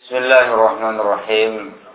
بسم الله الرحمن الرحيم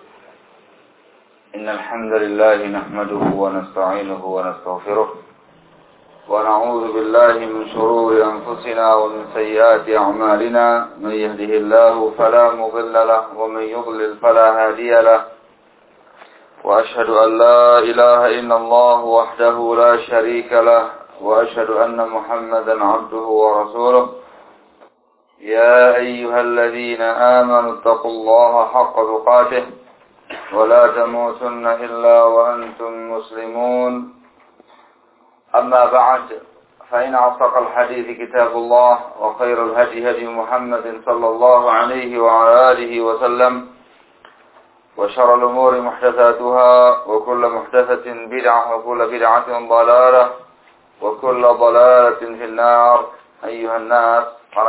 إن الحمد لله نحمده ونستعينه ونستغفره ونعوذ بالله من شرور أنفسنا ومن سيئات أعمالنا من يهده الله فلا مضل له ومن يضلل فلا هادي له وأشهد أن لا إله إلا الله وحده لا شريك له وأشهد أن محمدا عبده ورسوله يا أيها الذين آمنوا اتقوا الله حق تقاته ولا تموتن إلا وأنتم مسلمون أما بعد فإن أصدق الحديث كتاب الله وخير الهدي هدي محمد صلى الله عليه وعلى آله وسلم وشر الأمور محدثاتها وكل محدثة بدعة وكل بدعة ضلالة وكل ضلالة في النار أيها الناس.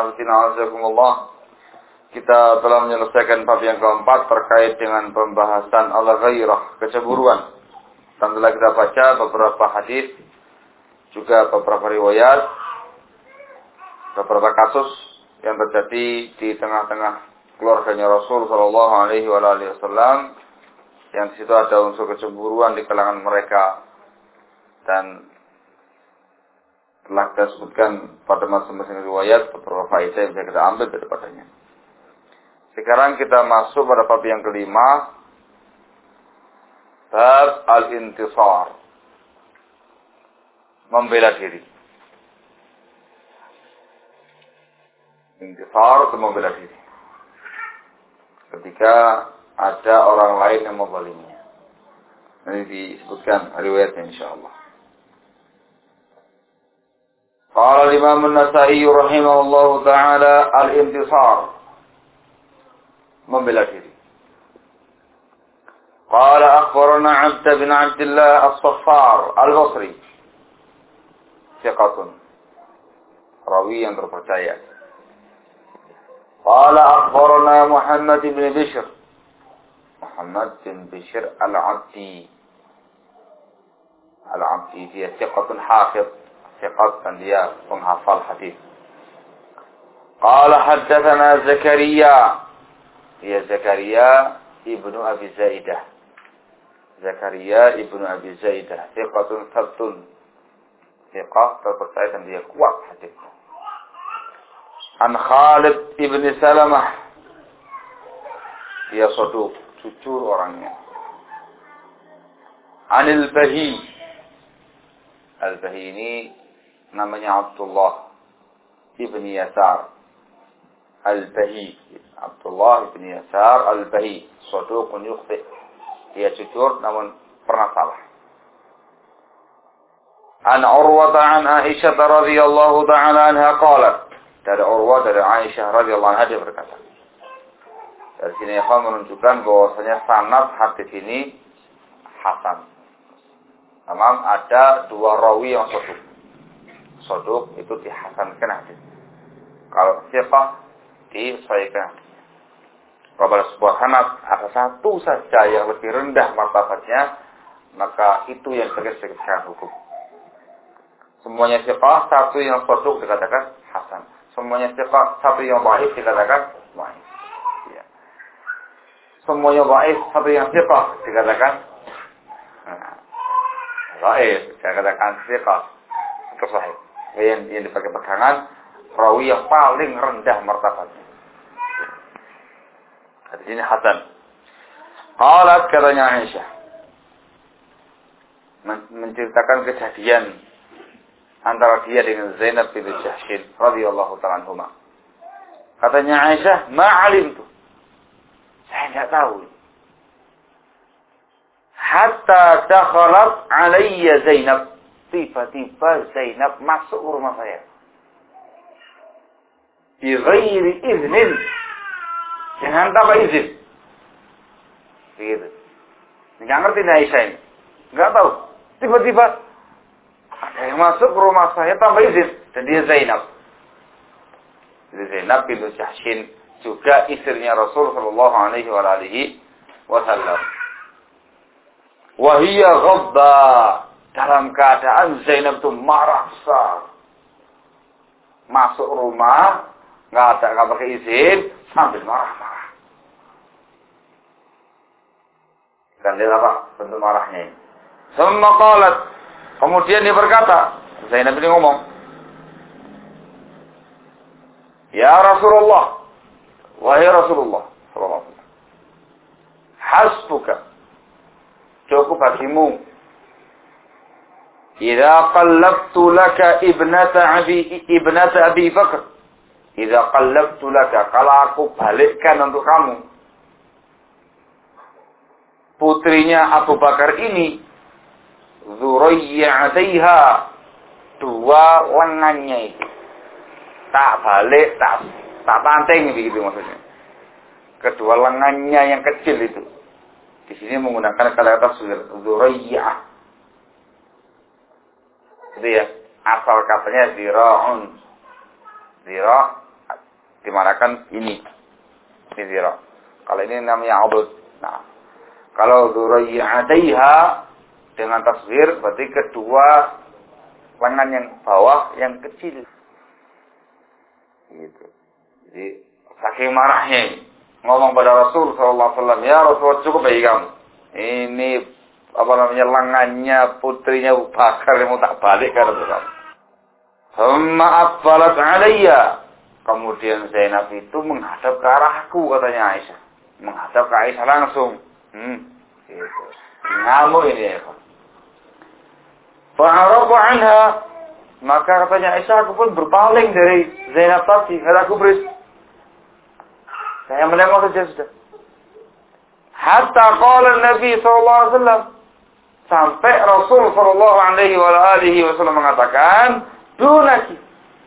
Kita telah menyelesaikan bab yang keempat terkait dengan pembahasan al-ghairah, kecemburuan. Dan telah kita baca beberapa hadis, juga beberapa riwayat, beberapa kasus yang terjadi di tengah-tengah keluarganya Rasul Shallallahu Alaihi Wasallam, yang di situ ada unsur kecemburuan di kalangan mereka, dan telah kita sebutkan pada masing-masing riwayat beberapa faedah yang bisa kita ambil daripadanya. Sekarang kita masuk pada bab yang kelima, bab al-intisar, membela diri. Intisar itu membela diri ketika ada orang lain yang menzaliminya. Ini disebutkan riwayatnya insyaallah. Qala al-Imam an-Nasa'i rahimahullahu ta'ala al-intisar, membela diri. Qala akhbarana 'Abd bin Abdullah as-Saffar al-Basri, thiqatun, rawi yang terpercaya. Qala akhbarana Muhammad bin Bishr, Muhammad bin Bishr al-Abdi, dia thiqatun hafiz, thiqat, dan dia penghafal hadis. Qala haddatsana Zakaria, ya Zakaria ibnu Abi Zaidah, Zakaria ibnu Abi Zaidah, thiqatun sabtun, thiqat terpercaya dan dia kuat hadisnya. An Khalid ibn Salamah, dia saduq, jujur orangnya. Anil Bahi, Al-Bahi ini namanya Abdullah ibn Yasar Al-Bahi, Abdullah ibn Yasar Al-Bahi, saduqun yukhti, dia jujur namun pernah salah. An Urwah an Aisyah radhiyallahu ta'ala anha qalat, dari Urwah dari Aisyah radhiyallahu anha dia berkata. Dari sini ikhwan menunjukkan bahwasanya sanad hadis ini hasan. Memang ada dua rawi yang saduq itu dihasankan hadis. Kalau thiqah disahihkan. Kalau pada sebuah sanad ada satu saja yang lebih rendah martabatnya, maka itu yang sebagai hukum. Semuanya thiqah, satu yang saduq dikatakan hasan. Semuanya thiqah, satu yang dhaif dikatakan dhaif. Ya. Semuanya dhaif, satu yang thiqah dikatakan dhaif, dikatakan thiqah atau sahih. Yang dipakai pegangan rawi yang paling rendah martabatnya. Di sini hasan. Qalat, katanya Aisyah, menceritakan kejadian antara dia dengan Zainab binti Jahsy radhiyallahu ta'ala anhuma. Katanya Aisyah, ma'alimtu, saya enggak tahu. Hatta dakhalat alayya Zainab, tiba-tiba Zainab masuk ke rumah saya. Bi ghairi iznin, dengan tanpa izin. Begitu. Enggak ngerti Aisyah ini. Enggak tahu. Tiba-tiba ada yang masuk ke rumah saya tanpa izin, dan dia Zainab. Jadi Zainab binti Jahsy juga istrinya Rasul sallallahu alaihi wasallam. Wa hiya ghadda, dalam keadaan Zainab itu marah besar. Masuk rumah, enggak pakai izin, sambil marah-marah. Kita lihat apa bentuk marahnya. Summa qalat. Kemudian dia berkata, Zainab ini ngomong, Ya Rasulullah, wahai Rasulullah sallallahu alaihi wasallam, hasbuka, cukup bagimu, idza qallabtu laka ibnata Abi Bakr, idza qallabtu laka, kalau aku balikkan untuk kamu putrinya Abu Bakar ini, dzurriyyataiha, dua lengannya itu tak balik, tak panting begitu maksudnya. Kedua lengannya yang kecil itu. Di sini menggunakan kata-kata dzurriyyah. Itu ya, asal katanya zira'un. Zira' dimarakan ini. Ini zira'. Kalau ini namanya abud. Nah, kalau dzurriyyataiha dengan tasghir berarti kedua lengan yang bawah yang kecil. Gitu. Jadi saking marahnya ngomong pada Rasul sallallahu alaihi wasallam, ya Rasul, cukup bagi kamu. Ini apa namanya lengannya putrinya Abu Bakar yang mau tak balik karena itu kamu. Thumma aqbalat alayya. Kemudian Zainab itu menghadap ke arahku, katanya Aisyah. Menghadap ke Aisyah langsung. Gitu. Ngamuk ini ya. Fa'arafu anha. Maka katanya Aisyah, aku pun berpaling dari Zainab tadi. Kata aku beris. Saya menengok saja sudah. Hatta qala Nabi SAW. Sampai Rasul SAW mengatakan, Dunaki.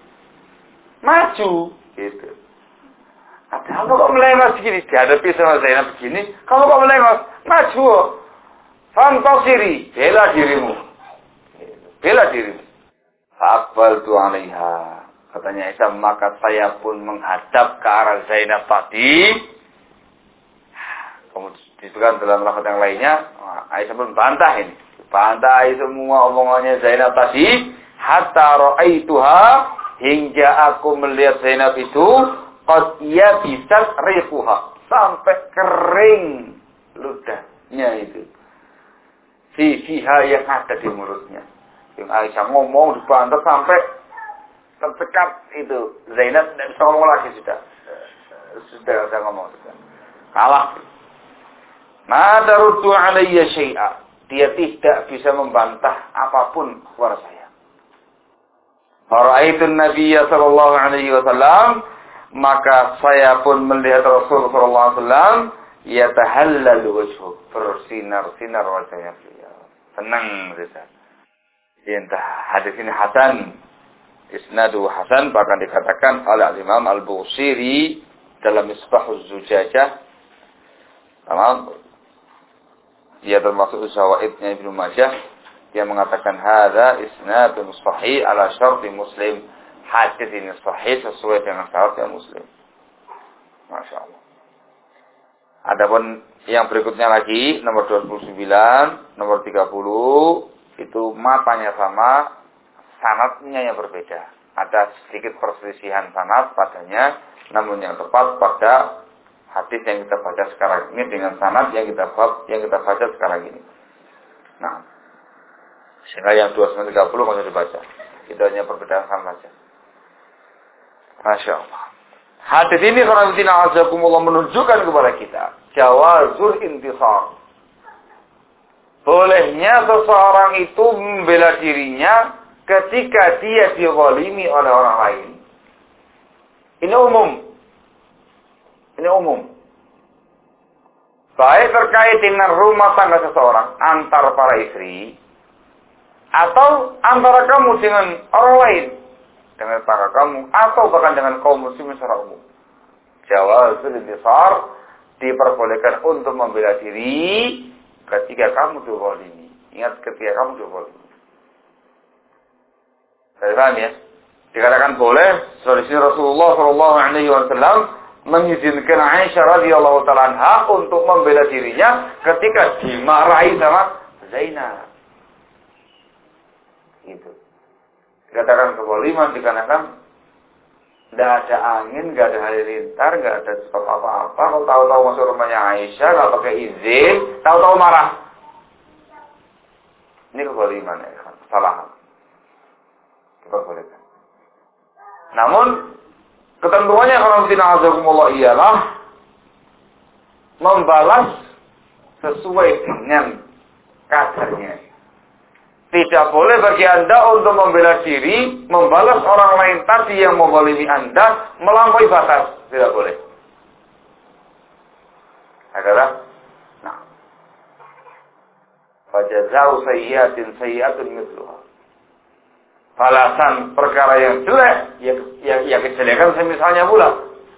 Maju. Gitu. Ada apa kok melengos begini? Dihadapi sama Zainab begini. Kamu kok melengos? Maju. Fantasiri. Bela dirimu. Bela dirimu. Aqbaltu 'alaiha. Katanya Aisyah, maka saya pun menghadap ke arah Zainab tadi. Kemudian disebutkan dalam lafaz yang lainnya, Aisyah pun bantah ini. Bantai semua omongannya Zainab tadi. Hatta ra'aituha, hingga aku melihat Zainab itu qad yabisat riquha, sampai kering ludahnya itu. Sisiha yang ada di mulutnya. Yang Aisyah ngomong dibantah sampai tercekat itu. Zainab tidak bisa ngomong lagi sudah. Sudah ngomong sudah. Kalah. Ma taruddu alayya syai'a. Dia tidak bisa membantah apapun kepada saya. Fara'aitun Nabiyya sallallahu alaihi wasallam, maka saya pun melihat Rasul sallallahu alaihi wasallam yatahallalu wajhu, bersinar-sinar wajahnya beliau. Senang saja. Entah hadis ini hasan, isnadu hasan, bahkan dikatakan oleh Imam Al-Busiri dalam Misbahuz Zujajah. Dia termasuk Zawaidnya Ibnu Majah. Dia mengatakan hadza isnadun sahih ala syarti Muslim. Hadis ini sahih sesuai dengan syaratnya Muslim. Masya Allah. Adapun yang berikutnya lagi nomor 29, nomor 30. Itu matanya sama, sanadnya yang berbeda. Ada sedikit perselisihan sanad padanya, namun yang tepat pada hadis yang kita baca sekarang ini dengan sanad yang kita baca sekarang ini. Nah, sehingga yang 29-30 masih dibaca. Itu hanya perbedaan sanad saja. Masya Allah. Hadis ini karena azakumullah menunjukkan kepada kita jawazul intisar. Bolehnya seseorang itu membela dirinya ketika dia dizalimi oleh orang lain. Ini umum. Ini umum. Baik terkait dengan rumah tangga seseorang antar para istri, atau antara kamu dengan orang lain, dengan para kamu, atau bahkan dengan kaum muslimin secara umum. Jawazul intisar, diperbolehkan untuk membela diri ketika kamu dzalimi. Ingat, ketika kamu dzalimi. Saya paham ya? Dikatakan boleh, seperti sini Rasulullah sallallahu alaihi wasallam mengizinkan Aisyah radhiyallahu taala anha untuk membela dirinya ketika dimarahi sama Zainab. Itu. Dikatakan kezaliman dikarenakan Nggak ada angin, nggak ada halilintar, nggak ada sebab apa-apa. Kalau tahu-tahu masuk rumahnya Aisyah, nggak pakai izin, tahu-tahu marah. Ini kezaliman ya, kesalahan. Kita bolehkan. Namun ketentuannya kalau tidak azakumullah ialah membalas sesuai dengan kadarnya. Tidak boleh bagi Anda untuk membela diri, membalas orang lain tadi yang menzalimi Anda melampaui batas. Tidak boleh. Agar nah. Fajazau sayyi'atun mithluha. Balasan perkara yang jelek, ya kejelekan semisalnya pula.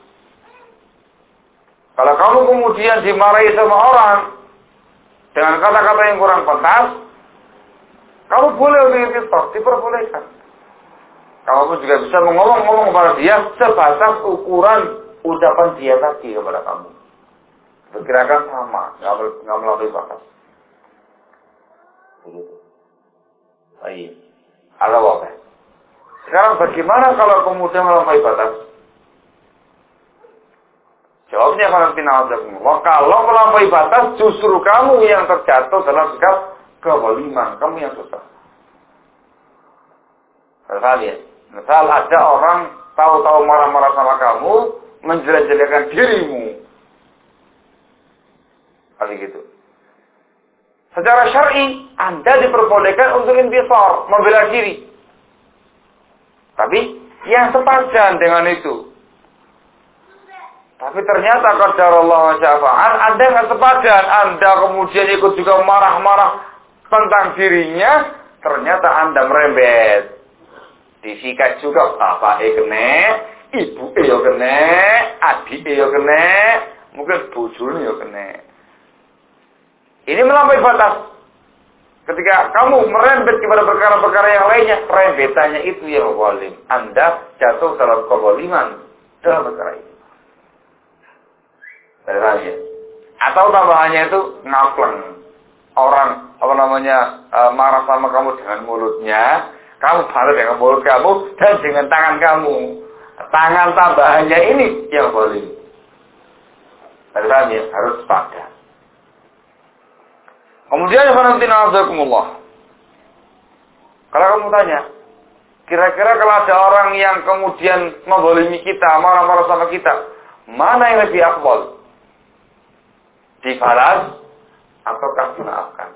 Kalau kamu kemudian dimarahi sama orang dengan kata-kata yang kurang pantas, kamu boleh untuk intisar, diperbolehkan. Kamu pun juga bisa ngomong kepada dia sebatas ukuran ucapan dia tadi kepada kamu. Berkirakan sama, nggak melampaui batas. Begitu. Baik. Apa? Sekarang bagaimana kalau kemudian melampaui batas? Jawabnya kalau melampaui batas justru kamu yang terjatuh dalam sikap kezaliman, kamu yang susah. Misal ada orang tahu-tahu marah-marah sama kamu, menjelek-jelekan dirimu. Kali gitu. Secara syar'i, Anda diperbolehkan untuk intisar, membela diri. Tapi yang sepadan dengan itu. Tapi ternyata qadarullah wa syafa'an, Anda nggak sepadan, Anda kemudian ikut juga marah-marah tentang dirinya, ternyata Anda merembet. Disikat juga, bapak kena, ibu kena, adik kena, mungkin bojone kena. Ini melampaui batas. Ketika kamu merembet kepada perkara-perkara yang lainnya, rembetannya itu yang zalim. Anda jatuh dalam kezaliman dalam perkara itu. Atau tambahannya itu ngapleng. Orang marah sama kamu dengan mulutnya, kamu balas dengan mulut kamu dan dengan tangan kamu. Tangan tambahannya ini yang zalim. Harus sepadan. Kemudian kalau kamu tanya, kira-kira kalau ada orang yang kemudian menzalimi kita, marah-marah sama kita, mana yang lebih afdal? Dibalas ataukah dimaafkan?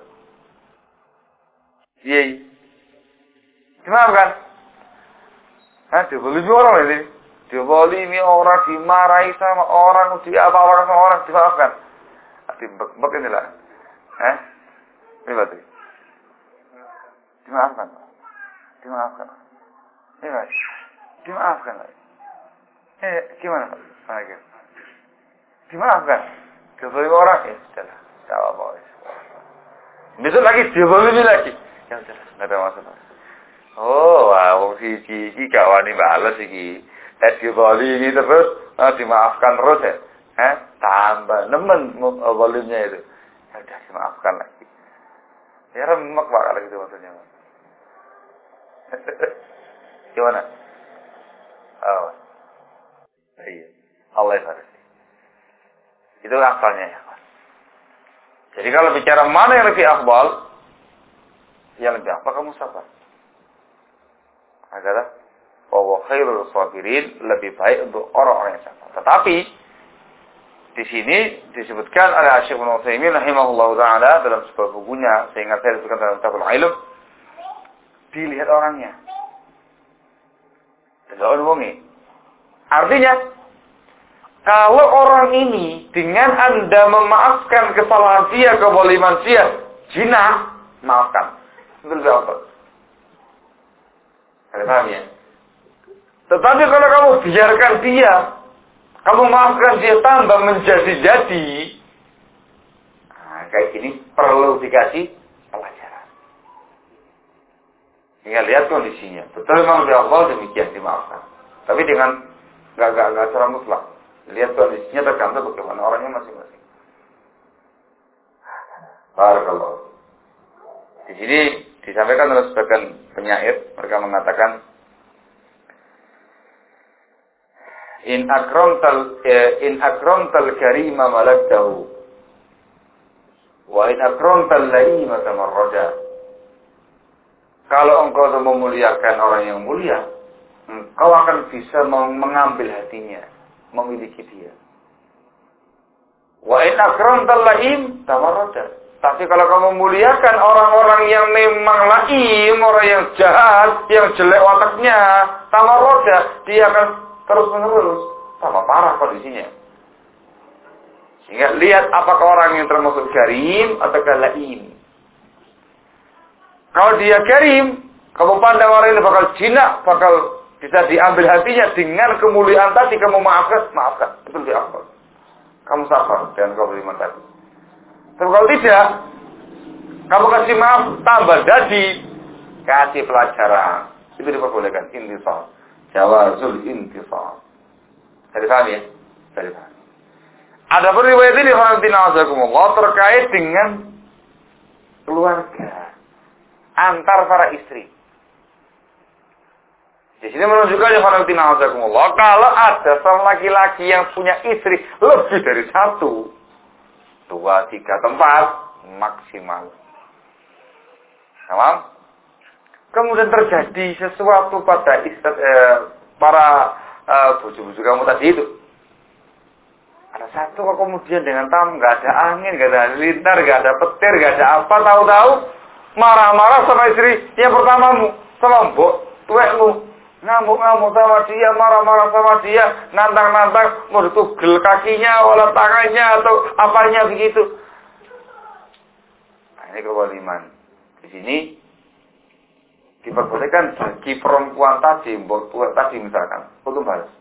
Iya. Dimaafkan? Dizalimi orang ini. Dizalimi orang, dimarahi sama orang, apa-apa sama orang, dimaafkan. Dibek-bek inilah. Ini berarti. Dimaafkan. Dimaafkan. Iya. Dimaafkan. Gimana Pak? Dimaafkan. Dizalimi orang, ya sudahlah. Tidak apa-apa. Besok lagi dizalimi lagi. Ya sudahlah, tidak ada masalah. Oh, wah, si gak wani balas iki. Dizalimi terus, dimaafkan terus ya. Tambah nemen zalimnya itu. Ya udah dimaafkan lagi. Ya remek Pak kalau gitu maksudnya. Gimana? Oh. Iya. Allah yang itu akalnya ya. Jadi kalau bicara mana yang lebih afdal, yang lebih afdal kamu sabar. Agar wa khairul sabirin, lebih baik untuk orang-orang yang sabar. Tetapi di sini disebutkan oleh Syekh Ibnu Utsaimin rahimahullahu taala dalam sebuah bukunya, saya ingat saya disebutkan dalam Kitabul Ilm, dilihat orangnya. Tidak wonge. Artinya kalau orang ini dengan Anda memaafkan kesalahan dia, kezaliman dia, zina, maafkan. Itu lebih apa? Kalian paham ya? Tetapi kalau kamu biarkan dia, kamu maafkan dia tambah menjadi-jadi, kayak gini perlu dikasih pelajaran. Tinggal lihat kondisinya. Betul memang lebih awal demikian dimaafkan. Tapi dengan nggak secara mutlak. Lihat kondisinya tergantung bagaimana orangnya masing-masing. Barakallahu. Di sini disampaikan oleh sebagian penyair, mereka mengatakan In akramtal karima malaktahu wa in akramtal laima tamarraja. Kalau engkau memuliakan orang yang mulia, engkau akan bisa mengambil hatinya, memiliki dia. Wa in akramtal laim tamarraja. Tapi kalau kamu memuliakan orang-orang yang memang laim, orang yang jahat, yang jelek wataknya, tamarraja, dia akan terus-menerus sama parah kondisinya. Sehingga lihat apakah orang yang termasuk karim atau laim. Kalau dia karim, kamu pandang orang ini bakal jinak, bakal bisa diambil hatinya dengan kemuliaan tadi, kamu maafkan, betul diampun. Kamu sabar dengan kemuliaan tadi. Tapi kalau tidak, kamu kasih maaf, tambah jadi, kasih pelajaran. Itu diperbolehkan, intisar. Jawazul intisar. Dari paham ya? Dari paham. Ada riwayat ini terkait dengan keluarga antar para istri. Di sini menunjukkan kalau ada seorang laki-laki yang punya istri lebih dari 1, 2, 3 tempat maksimal. Paham? Kemudian terjadi sesuatu pada para buju-buju kamu tadi itu. Ada satu kok kemudian dengan tamu, nggak ada angin, nggak ada halilintar, nggak ada petir, nggak ada apa, tahu-tahu marah-marah sama istri yang pertamamu, sama mbok tuwekmu, ngamuk-ngamuk sama dia, marah-marah sama dia, nantang-nantang, mau ditugel kakinya, wala tangannya atau apanya begitu. Nah, ini kezaliman. Di sini diperbolehkan bagi perempuan tadi, mbok tuwek tadi misalkan, untuk balas.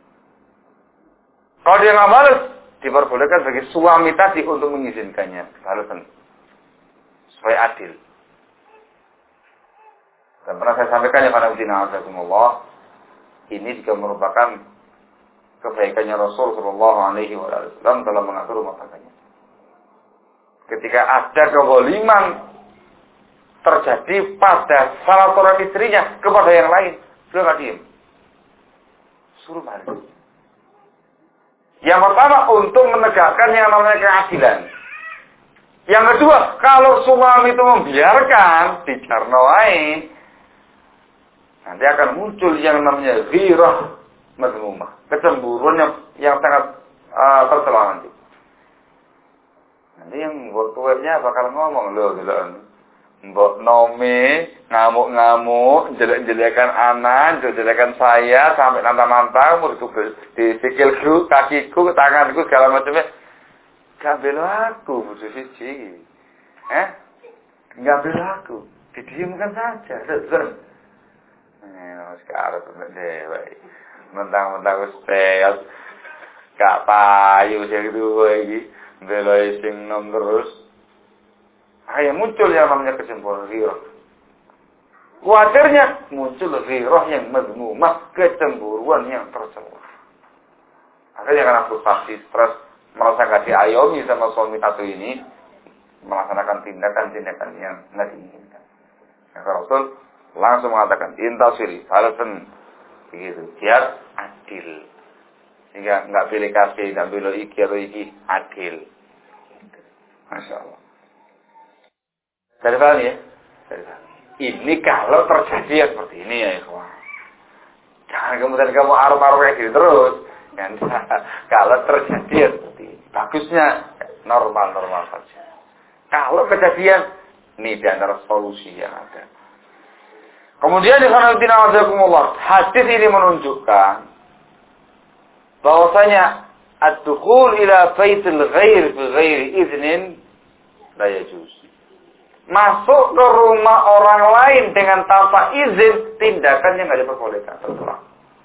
Kalau dia nggak balas, diperbolehkan bagi suami tadi untuk mengizinkannya balasan supaya adil. Dan pernah saya sampaikan ya pada Rasulullah, ini juga merupakan kebaikannya Rasul Shallallahu Alaihi Wasallam dalam mengatur rumah tangganya. Ketika ada kezaliman terjadi pada salah seorang istrinya kepada yang lain, beliau nggak diem, suruh balas. Yang pertama untuk menegakkan yang namanya keadilan. Yang kedua, kalau suami itu membiarkan dijarnoai, nanti akan muncul yang namanya ghirah mazmumah, kecemburuan yang sangat tercela nanti. Nanti yang buat tuanya bakal ngomong loh, mbok nome ngamuk-ngamuk, jelek-jelekan anak, jelek-jelekan saya sampai nantang-nantang, disikilku, kakiku, tanganku segala macamnya. Gak bela aku, butuh siji. Gak bela aku, didiamkan saja. Sekarang dewe, mentang-mentang ustel, gak payu sing duwe iki, bela sing nom terus. Akhirnya muncul yang namanya kecemburuan ghirah. Wajarnya muncul ghirah yang mazmumah, kecemburuan yang tercela. Akhirnya karena frustasi, stres, merasa gak diayomi sama suami satu ini, melaksanakan tindakan-tindakan yang nggak diinginkan. Maka Rasul langsung mengatakan intasiri, balasan begitu, biar adil. Sehingga nggak pilih kasih, nggak pilih iki atau iki, adil. Masya Allah. Dari paham ya? Ini kalau terjadi seperti ini ya ikhwan. Jangan kemudian kamu arep-arep kayak gitu terus. Kan? Kalau terjadi seperti ini, bagusnya normal-normal saja. Kalau kejadian, ini di antara solusi yang ada. Kemudian hadis ini menunjukkan bahwasanya ad-dukhul ila baitil ghair bi ghairi idznin la yajuz. Masuk ke rumah orang lain dengan tanpa izin, tindakan yang tidak diperbolehkan, tercela.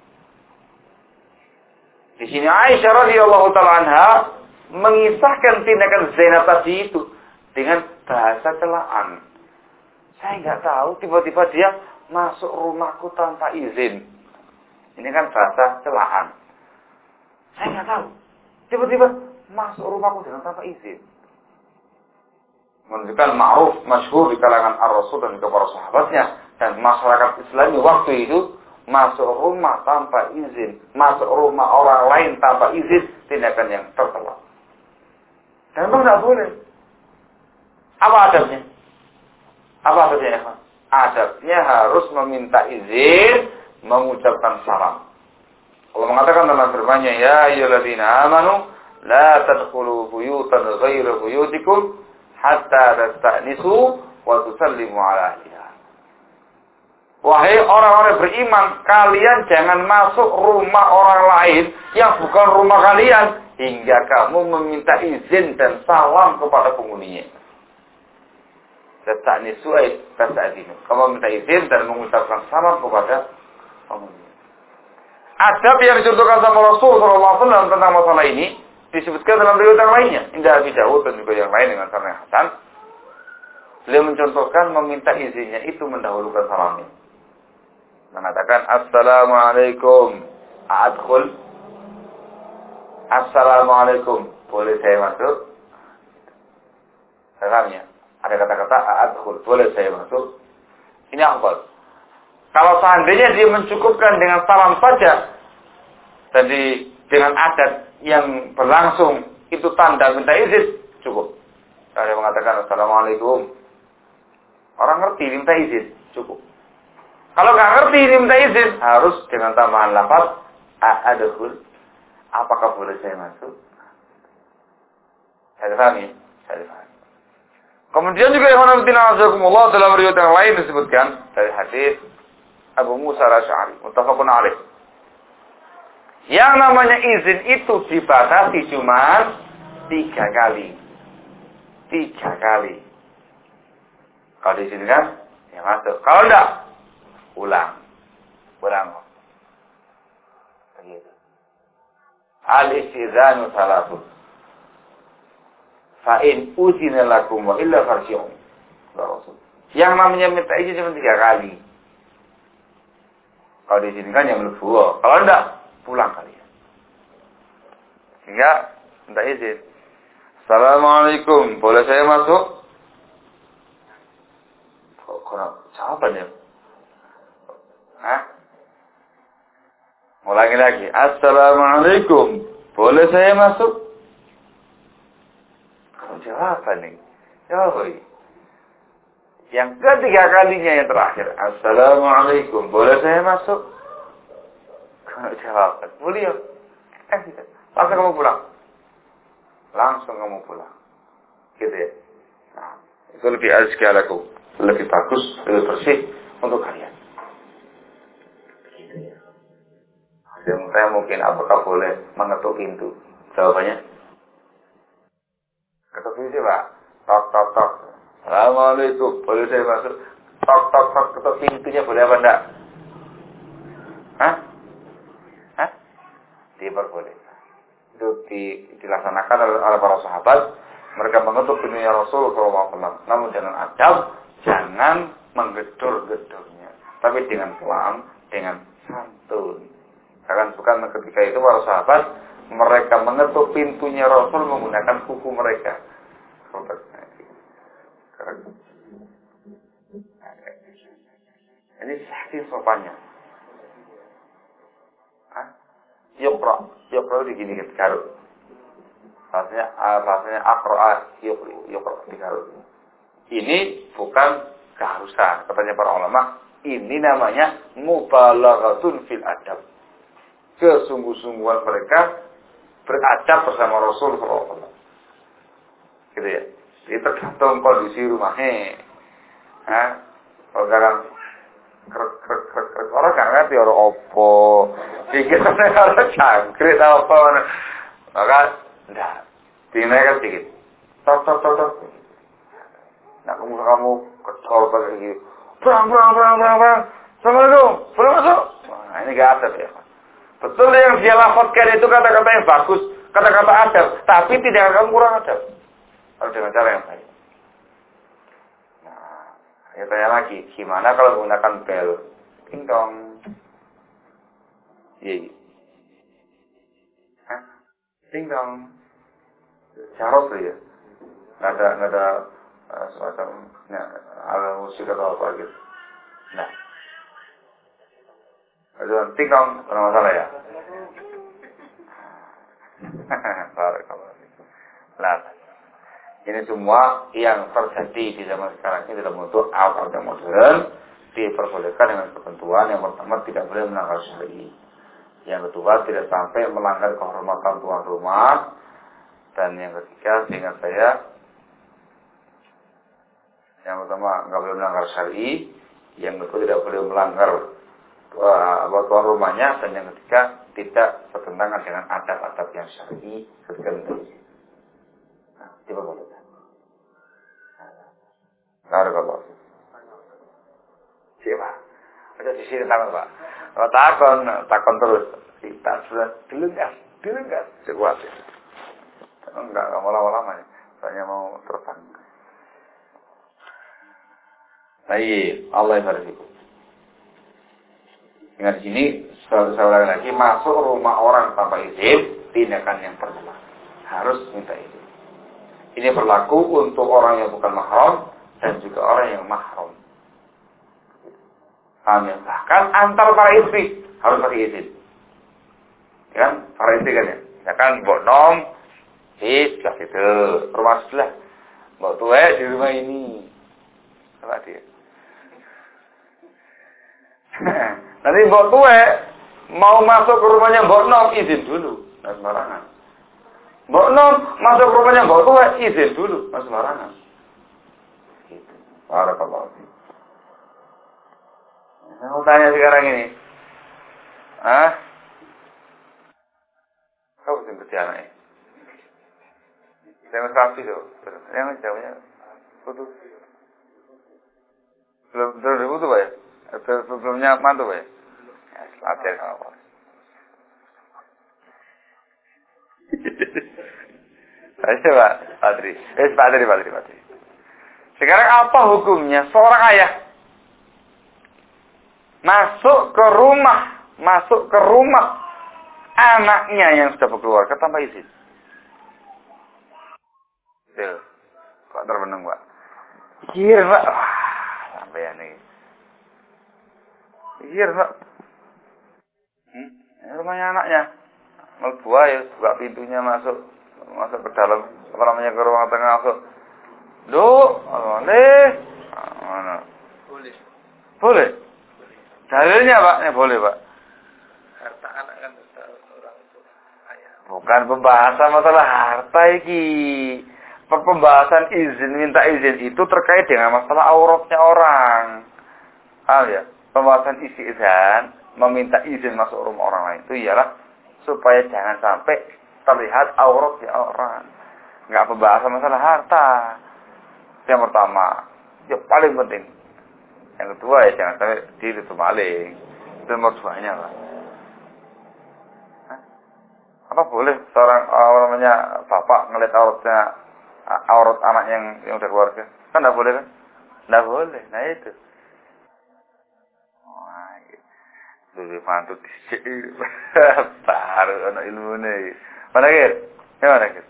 Di sini Aisyah radhiyallahu taala anha mengisahkan tindakan Zainab tadi itu dengan bahasa celaan. Saya nggak tahu, tiba-tiba dia masuk rumahku tanpa izin. Ini kan bahasa celaan. Saya nggak tahu, tiba-tiba masuk rumahku dengan tanpa izin. Menunjukkan ma'ruf, masyhur di kalangan ar-Rasul dan para sahabatnya dan masyarakat Islam waktu itu masuk rumah tanpa izin, masuk rumah orang lain tanpa izin, tindakan yang tercela. Dan itu tidak boleh. Apa adabnya? Apa adabnya, ikhwan? Adabnya harus meminta izin, mengucapkan salam. Allah mengatakan dalam firman-Nya, ya ayyuhalladzina amanu la tadkhulu buyutan ghayra buyutikum hatta tasta'nisu wa tusallimu ala ahliha. Wahai orang-orang beriman, kalian jangan masuk rumah orang lain yang bukan rumah kalian hingga kamu meminta izin dan salam kepada penghuninya. Tasta'nisu ay tasta'dinu. Kamu minta izin dan mengucapkan salam kepada penghuninya. Adab yang dicontohkan sama Rasul SAW tentang masalah ini disebutkan dalam riwayat yang lainnya, Indah Abi Dawud dan juga yang lain dengan sanad hasan. Beliau mencontohkan meminta izinnya itu mendahulukan salamnya. Mengatakan assalamualaikum, adkhul. Assalamualaikum, boleh saya masuk? Salamnya ada kata-kata adkhul, boleh saya masuk? Ini afdal. Kalau seandainya dia mencukupkan dengan salam saja, tadi dengan adat yang berlangsung, itu tanda minta izin, cukup. Kalau dia mengatakan assalamualaikum, orang ngerti minta izin, cukup. Kalau nggak ngerti minta izin, harus dengan tambahan lafaz adkhul. Apakah boleh saya masuk? Saya paham ya? Saya paham. Kemudian juga Allah dalam riwayat yang lain disebutkan dari hadis Abu Musa al-Asy'ari, muttafaqun alaih. Yang namanya izin itu dibatasi cuma 3 kali. 3 kali. Kalau diizinkan, ya masuk. Kalau enggak, ulang. Begitu. Al-istizanu salatu. Fa'in uzina lakum wa illa farji'un. Yang namanya minta izin cuma 3 kali. Kalau diizinkan yang mlebu. Kalau enggak, pulang kalian. Sehingga minta izin. Assalamualaikum, boleh saya masuk? Kok kurang jawabannya? Hah? Ulangi lagi. Assalamualaikum, boleh saya masuk? Kok jawaban nih? Jawab. Yang ketiga kalinya yang terakhir. Assalamualaikum, boleh saya masuk? Kau jawab. Mulia. Langsung kamu pulang. Langsung kamu pulang. Gitu ya. Nah, itu lebih azki alaku. Lebih bagus, lebih bersih untuk kalian. Gitu ya. Saya mungkin apakah boleh mengetuk pintu? Jawabannya? Ketuk pintu, Pak. Tok, tok, tok. Assalamualaikum, boleh saya masuk? Tok, tok, tok, ketuk pintunya boleh apa enggak? Hah? Diperbolehkan. Itu dilaksanakan oleh para sahabat. Mereka mengetuk pintunya Rasul SAW. Namun dengan adab, jangan menggedor-gedornya. Tapi dengan pelan, dengan santun. Bukan ketika itu para sahabat, mereka mengetuk pintunya Rasul menggunakan kuku mereka. Ini saking sopannya. Yukra digini garut. Bahasanya akro'a yukra digarut. Ini bukan keharusan, katanya para ulama. Ini namanya mubalaghatun fil adab. Kesungguh-sungguhan mereka beradab bersama Rasul SAW. Gitu ya. Jadi tergantung kondisi rumahnya. Kalau sekarang krek orang gak ngerti orang opo. Dikit orang jangkrik apa. Maka enggak. Dinaikkan sedikit. Tok. Nah, kamu kecor pakai gitu. Perang. Assalamualaikum. Boleh masuk? Nah, ini gak adab ya. Betul yang dia lafadzkan itu kata-kata yang bagus. Kata-kata adab. Tapi tidak akan kurang adab. Kalau dengan cara yang baik. Nah, saya tanya lagi. Gimana kalau menggunakan bel? Ting dong. Iya. Hah? Ting dong. Jarot tuh ya. Nggak ada semacam alat musik atau apa gitu. Nah, Ada tik dong, ada masalah ya. Nah, ini semua yang terjadi di zaman sekarang ini dalam bentuk alat yang modern diperbolehkan dengan ketentuan. Yang pertama, tidak boleh melanggar syar'i. Yang kedua, tidak sampai melanggar kehormatan tuan rumah. Dan yang ketiga, seingat saya, yang pertama nggak boleh melanggar syar'i, yang kedua tidak boleh melanggar tuan rumahnya, dan yang ketiga tidak bertentangan dengan adab-adab yang syar'i ketika minta izin. Nah, coba boleh. Barakallah. Siapa? Ada di sini tangan Pak. Kalau takon terus. Kita sudah dilenggas. Sekuat. Enggak mau lama-lama ya. Saya mau terbang. Baik, Allah yang berfirman. Ingat di sini, saya ulangi lagi, masuk rumah orang tanpa izin, tindakan yang pertama. Harus minta izin. Ini berlaku untuk orang yang bukan mahram dan juga orang yang mahram. Amin. Bahkan antar para istri harus pakai izin. Ya kan? Para istri kan ya. Ya kan, mbok nom, sebelah situ, rumah sebelah. Mbok tuwe di rumah ini. Apa dia? Nanti mbok tuwe mau masuk ke rumahnya mbok nom, izin dulu. Nah, sembarangan. Mbok nom masuk ke rumahnya mbok tuwe, izin dulu. Nah, sembarangan. Gitu. Barakallahu fiik. Saya mau tanya sekarang ini. Kau pusing kecil anaknya. Saya masih rapi tuh. Yang jauhnya putus. Belum diputus Pak ya? Sebelumnya mantu Pak ya? Ya, latihan sama Pak. Saya Pak Padri. Padri. Sekarang apa hukumnya seorang ayah masuk ke rumah anaknya yang sudah berkeluarga tanpa izin? Tuh, kok terbenung Pak? Pikir Pak, sampai ya nih. Pikir Pak. Rumahnya anaknya, melebu ya, buka pintunya masuk ke dalam, ke ruang tengah masuk. Mana? Boleh. Dalilnya Pak, boleh Pak. Harta anak kan orang itu ayah. Bukan pembahasan masalah harta iki. Pembahasan minta izin itu terkait dengan masalah auratnya orang. Paham ya? Pembahasan izin, meminta izin masuk rumah orang lain itu ialah supaya jangan sampai terlihat auratnya orang. Enggak pembahasan masalah harta. Yang pertama, yang paling penting. Yang kedua ya jangan sampai diri itu maling. Itu nomor 2-nya Pak. Apa boleh seorang bapak ngelihat aurat anak yang udah keluarga? Kan enggak boleh kan? Enggak boleh. Nah itu. Wah, dulu mantu baru anak ilmu nih. Mana Kir? Gimana Kir?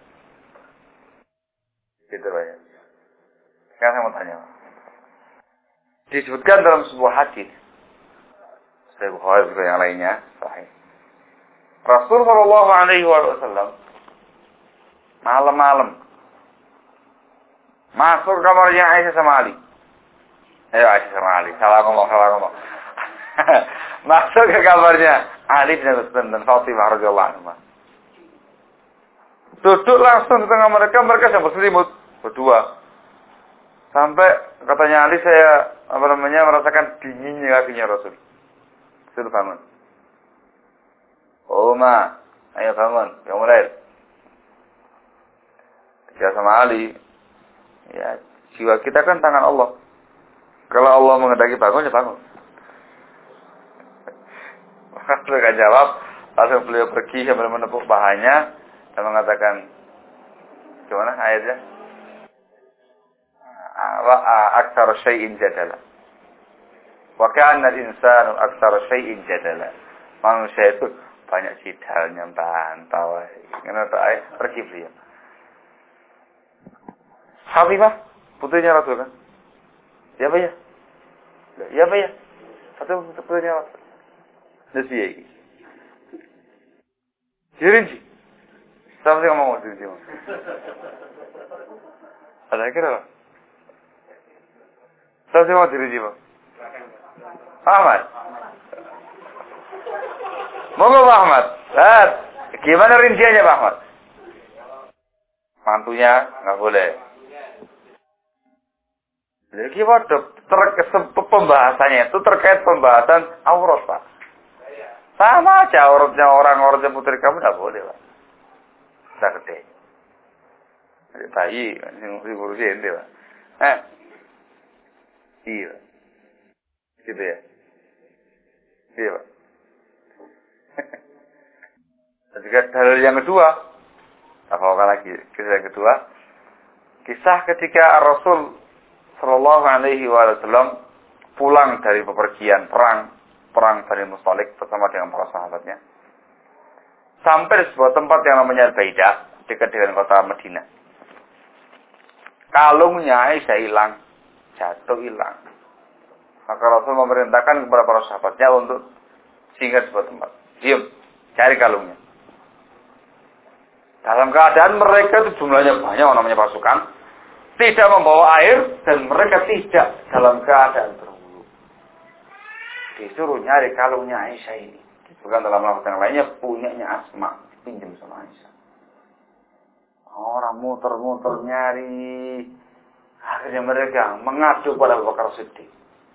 Gitu Pak ya. Sekarang saya mau tanya. Disebutkan dalam sebuah hadis. Sahih Bukhari juga yang lainnya. Sahih. Rasul Shallallahu Alaihi Wasallam malam-malam masuk kamarnya Aisyah sama Ali. Aisyah sama Ali. Salah ngomong. Masuk ke kamarnya Ali bin Abi Thalib dan Fatimah radhiyallahu anha. Duduk langsung di tengah mereka yang berselimut berdua. Sampai katanya Ali, saya merasakan dinginnya kakinya Rasul. Suruh bangun. Ma, ayo bangun, yang mulai. Dia sama Ali. Ya, jiwa kita kan tangan Allah. Kalau Allah menghendaki bangun, ya bangun. Beliau kan jawab, langsung beliau pergi sambil menepuk pahanya dan mengatakan, gimana ayatnya? Aktsara syai'in jadala. Wa kana al-insanu aktsara syai'in jadala. Manusia itu banyak jidalnya, bantau. Ngene tok ae pergi beliau. Habibah, putrinya Rasul kan? Ya Pak ya? Ya Pak ya? Satu putrinya Rasul. Terus piye iki? Dirinci. Siapa sih ngomong dirinci? Ada kira? Siapa sih ngomong dirinci, Pak? Ahmad. Monggo Pak Ahmad. Gimana rinciannya Pak Ahmad? Mantunya nggak boleh. Jadi pembahasannya itu terkait pembahasan aurat Pak. Sama aja auratnya orang putri kamu nggak boleh Pak. Sudah gede. Jadi bayi yang diurusin dia Pak. Iya. Gitu ya. Iya Pak. Dan juga dalil yang kedua, apa lagi? Kisah yang kedua, kisah ketika Rasul Shallallahu Alaihi Wasallam pulang dari bepergian perang Bani Mustalik bersama dengan para sahabatnya, sampai di sebuah tempat yang namanya Baidah dekat dengan kota Madinah. Kalungnya Aisyah hilang, jatuh hilang. Maka Rasul memerintahkan kepada para sahabatnya untuk singgah di sebuah tempat. Diam, cari kalungnya. Dalam keadaan mereka itu jumlahnya banyak, namanya pasukan, tidak membawa air dan mereka tidak dalam keadaan berwudu. Disuruh nyari kalungnya Aisyah ini. Bukan dalam lafaz yang lainnya punyanya Asma, pinjam sama Aisyah. Orang muter-muter nyari, akhirnya mereka mengadu pada Abu Bakar Siddiq.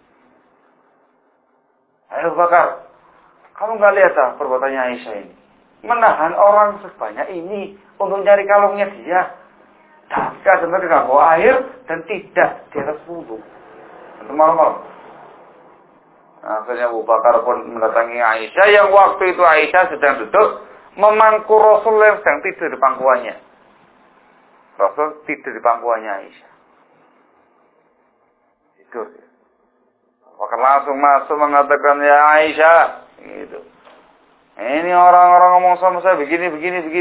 Ayo Bakar, kamu nggak lihat perbuatannya Aisyah ini? Menahan orang sebanyak ini untuk nyari kalungnya dia. Tapi mereka nggak bawa air dan tidak di atas wudu. Itu malam-malam. Akhirnya Abu Bakar pun mendatangi Aisyah yang waktu itu Aisyah sedang duduk memangku Rasul yang sedang tidur di pangkuannya. Rasul tidur di pangkuannya Aisyah. Tidur. Bakar langsung masuk mengatakan ya Aisyah, gitu. Ini orang-orang ngomong sama saya begini.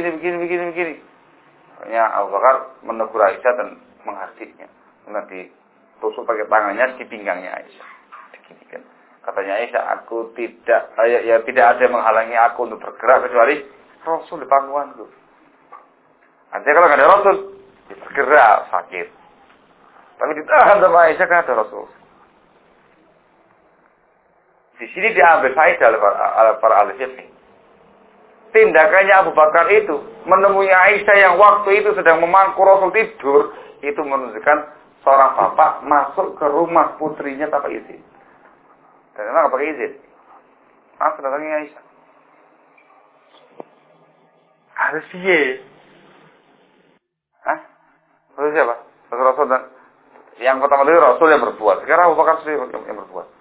Akhirnya Abu Bakar menegur Aisyah dan menghardiknya. Kemudian ditusuk pakai tangannya di pinggangnya Aisyah. Diginikan. Katanya Aisyah, aku tidak ada yang menghalangi aku untuk bergerak kecuali Rasul di pangkuanku. Artinya kalau nggak ada Rasul, ya bergerak sakit. Tapi ditahan sama Aisyah kan ada Rasul. Di sini diambil faedah oleh para ahli fikih. Tindakannya Abu Bakar itu menemui Aisyah yang waktu itu sedang memangku Rasul tidur, itu menunjukkan seorang bapak masuk ke rumah putrinya tanpa izin. Dan memang nggak pakai izin. Masuk datangnya Aisyah. Harus piye? Hah? Rasul siapa? Rasul dan yang pertama tadi Rasul yang berbuat. Sekarang Abu Bakar sendiri yang berbuat.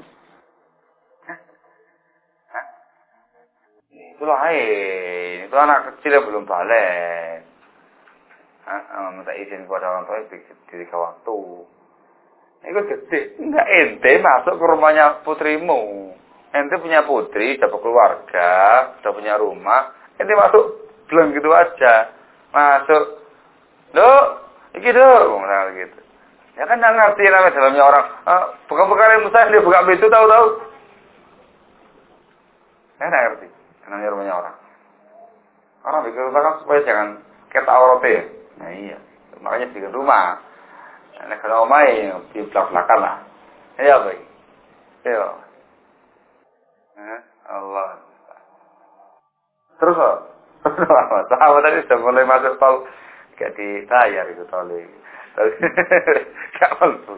Itu lain. Itu anak kecil yang belum balik. Minta izin kepada orang tua di waktu. Itu gede. Enggak ente masuk ke rumahnya putrimu. Ente punya putri, dapat keluarga, sudah punya rumah. Ente masuk belum gitu aja. Masuk. Loh, iki dong. Nah, gitu. Ya kan nggak ngerti namanya dalamnya orang. Bukan perkara yang mustahil dia buka pintu tahu-tahu. Saya nggak ngerti. Namanya rumahnya orang. Orang bikin rumah kan supaya jangan ketak auratnya. Nah iya. Makanya bikin rumah. Nah kalau omai di belak-belakan lah. Iya apa ini? Iya. Allah. Terus sahabat tadi sudah mulai masuk tol. Gak ditayar itu tol ini. Gak mampu.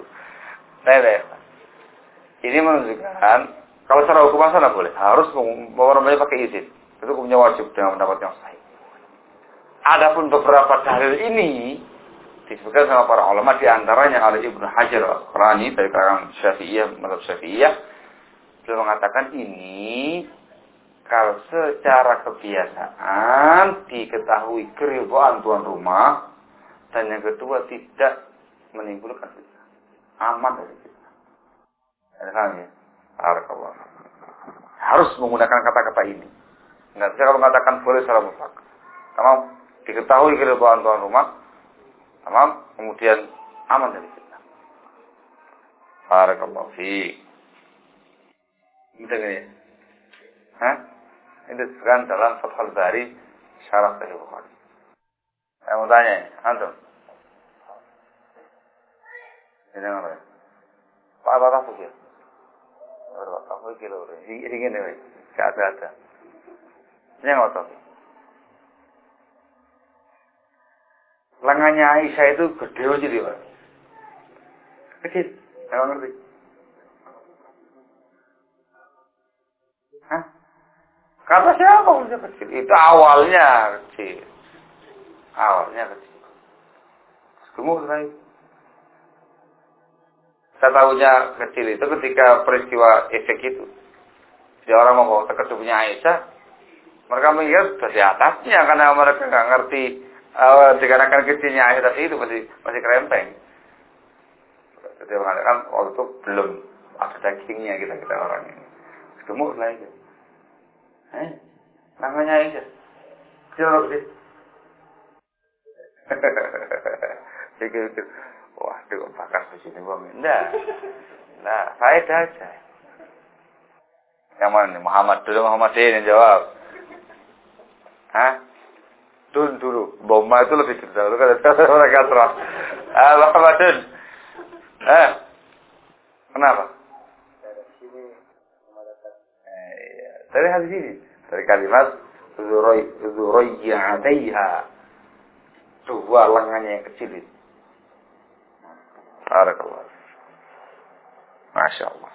Ini menunjukkan kalau secara hukum asal boleh, harus namanya pakai izin. Itu hukumnya wajib dengan pendapat yang sahih. Adapun beberapa dalil ini disebutkan sama para ulama, di antaranya oleh Ibnu Hajar Al-Asqalani dari kalangan Syafi'iyah, mazhab Syafi'iyah, beliau mengatakan ini kalau secara kebiasaan diketahui keridhaan tuan rumah, dan yang kedua tidak menimbulkan fitnah, aman dari fitnah. Paham ya? Barakallah. Harus menggunakan kata-kata ini. Enggak bisa kalau mengatakan boleh secara mutlak. Tamam, diketahui keridhaan tuan rumah, tamam, kemudian aman dari fitnah. Barakallah fiik. Gitu ya? Ini disebutkan dalam Fathul Bari Syarah Sahih Bukhari. Saya mau tanya, antum. Ini apa? Pak apa ya? Apa kilo? Ini nih, kata. Ini apa? Lengannya Aisyah itu gede aja dia, Pak. Kecil, nggak ngerti. Hah? Kata siapa udah kecil? Itu awalnya kecil. Gemuk sekali. Saya tahunya kecil itu ketika peristiwa efek itu. Jadi orang mau ke tubuhnya Aisyah, mereka mengira sudah di atasnya karena mereka nggak ngerti dikarenakan kecilnya Aisyah tadi itu masih kerempeng. Jadi mengatakan waktu itu belum ada dagingnya kita orang ini. Gemuk sekali itu. Namanya Aisyah. Kecil atau kecil? Pikir-pikir, wah, kok bakar di sini bang? Enggak. Nah, faedah aja. Yang mana nih? Muhammad ini jawab. Hah? Dulu. Bomba itu lebih kecil. Itu kan mereka terang. Muhammadun. Kenapa? Dari hadis ini. Dari kalimat Zurayya-ataiha. Dua lengannya yang kecil itu. Barakallah. Masya Allah.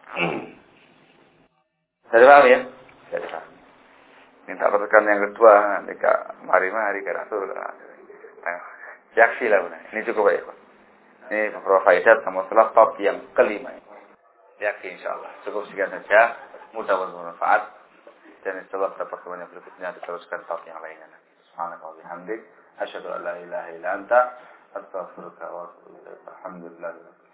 Jadi paham ya? Jadi paham. Minta pertekan yang kedua, ketika mari-mari ke Rasulullah. Yaksi lah benar. Ini cukup baik. Ini beberapa faedah masalah top yang kelima. Yakin insyaAllah. Cukup sekian saja. Mudah-mudahan bermanfaat. Dan insyaAllah pada pertemuan yang berikutnya diteruskan top yang lainnya. Subhanallah bihamdik. Asyhadu an la ilaha illa anta. Astaghfiruka wa atubu ilaik. Alhamdulillah.